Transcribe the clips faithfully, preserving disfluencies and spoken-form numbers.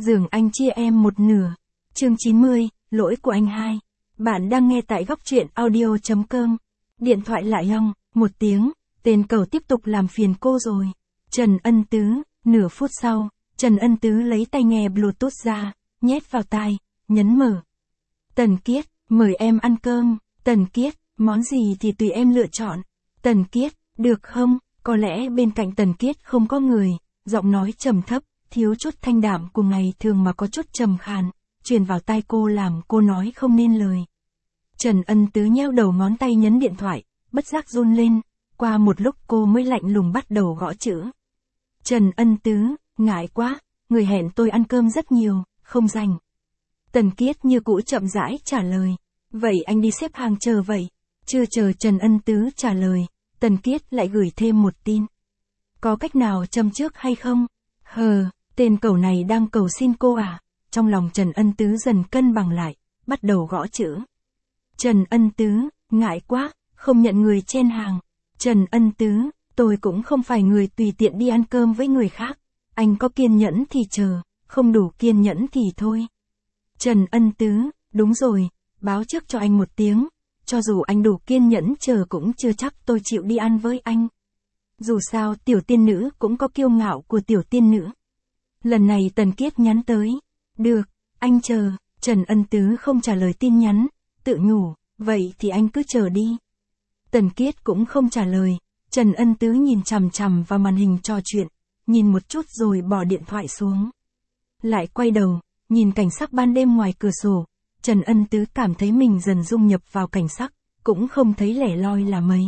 Giường anh chia em một nửa. Chương chín mươi, lỗi của anh hai. Bạn đang nghe tại góc truyện audio chấm com. Điện thoại lại ong, một tiếng, tên cầu tiếp tục làm phiền cô rồi. Trần Ân Tứ, nửa phút sau, Trần Ân Tứ lấy tai nghe Bluetooth ra, nhét vào tai, nhấn mở. Tần Kiết, mời em ăn cơm. Tần Kiết, món gì thì tùy em lựa chọn. Tần Kiết, được không? Có lẽ bên cạnh Tần Kiết không có người, giọng nói trầm thấp, thiếu chút thanh đạm của ngày thường mà có chút trầm khàn, truyền vào tai cô làm cô nói không nên lời. Trần Ân Tứ nheo đầu ngón tay nhấn điện thoại, bất giác run lên, qua một lúc cô mới lạnh lùng bắt đầu gõ chữ. Trần Ân Tứ, ngại quá, người hẹn tôi ăn cơm rất nhiều, không rảnh. Tần Kiết như cũ chậm rãi trả lời, vậy anh đi xếp hàng chờ vậy. Chưa chờ Trần Ân Tứ trả lời, Tần Kiết lại gửi thêm một tin. Có cách nào châm trước hay không? Hờ, tên cẩu này đang cầu xin cô à? Trong lòng Trần Ân Tứ dần cân bằng lại, bắt đầu gõ chữ. Trần Ân Tứ, ngại quá, không nhận người chen hàng. Trần Ân Tứ, tôi cũng không phải người tùy tiện đi ăn cơm với người khác. Anh có kiên nhẫn thì chờ, không đủ kiên nhẫn thì thôi. Trần Ân Tứ, đúng rồi, báo trước cho anh một tiếng. Cho dù anh đủ kiên nhẫn chờ cũng chưa chắc tôi chịu đi ăn với anh. Dù sao tiểu tiên nữ cũng có kiêu ngạo của tiểu tiên nữ. Lần này Tần Kiết nhắn tới. Được, anh chờ. Trần Ân Tứ không trả lời tin nhắn, tự nhủ, vậy thì anh cứ chờ đi. Tần Kiết cũng không trả lời. Trần Ân Tứ nhìn chằm chằm vào màn hình trò chuyện, nhìn một chút rồi bỏ điện thoại xuống. Lại quay đầu, nhìn cảnh sắc ban đêm ngoài cửa sổ. Trần Ân Tứ cảm thấy mình dần dung nhập vào cảnh sắc, cũng không thấy lẻ loi là mấy.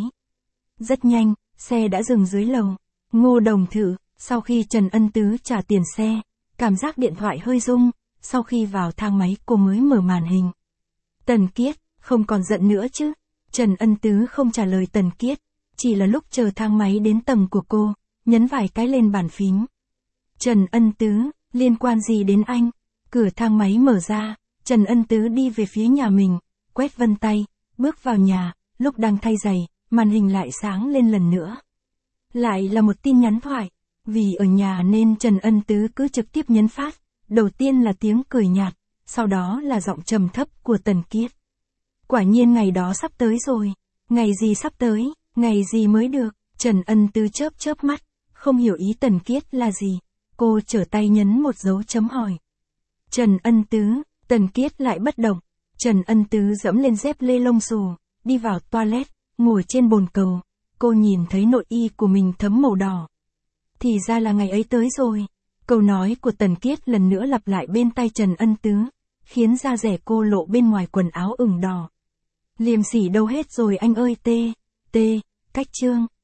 Rất nhanh, xe đã dừng dưới lầu. Ngô Đồng Thự, sau khi Trần Ân Tứ trả tiền xe, cảm giác điện thoại hơi rung, sau khi vào thang máy cô mới mở màn hình. Tần Kiết, không còn giận nữa chứ? Trần Ân Tứ không trả lời Tần Kiết, chỉ là lúc chờ thang máy đến tầng của cô, nhấn vài cái lên bàn phím. Trần Ân Tứ, liên quan gì đến anh? Cửa thang máy mở ra. Trần Ân Tứ đi về phía nhà mình, quét vân tay, bước vào nhà, lúc đang thay giày, màn hình lại sáng lên lần nữa. Lại là một tin nhắn thoại, vì ở nhà nên Trần Ân Tứ cứ trực tiếp nhấn phát, đầu tiên là tiếng cười nhạt, sau đó là giọng trầm thấp của Tần Kiết. Quả nhiên ngày đó sắp tới rồi, ngày gì sắp tới, ngày gì mới được, Trần Ân Tứ chớp chớp mắt, không hiểu ý Tần Kiết là gì, cô trở tay nhấn một dấu chấm hỏi. Trần Ân Tứ, Tần Kiết lại bất động. Trần Ân Tứ dẫm lên dép lê lông xù, đi vào toilet, ngồi trên bồn cầu. Cô nhìn thấy nội y của mình thấm màu đỏ. Thì ra là ngày ấy tới rồi. Câu nói của Tần Kiết lần nữa lặp lại bên tai Trần Ân Tứ, khiến da rẻ cô lộ bên ngoài quần áo ửng đỏ. Liềm sỉ đâu hết rồi anh ơi tê, tê, cách chương.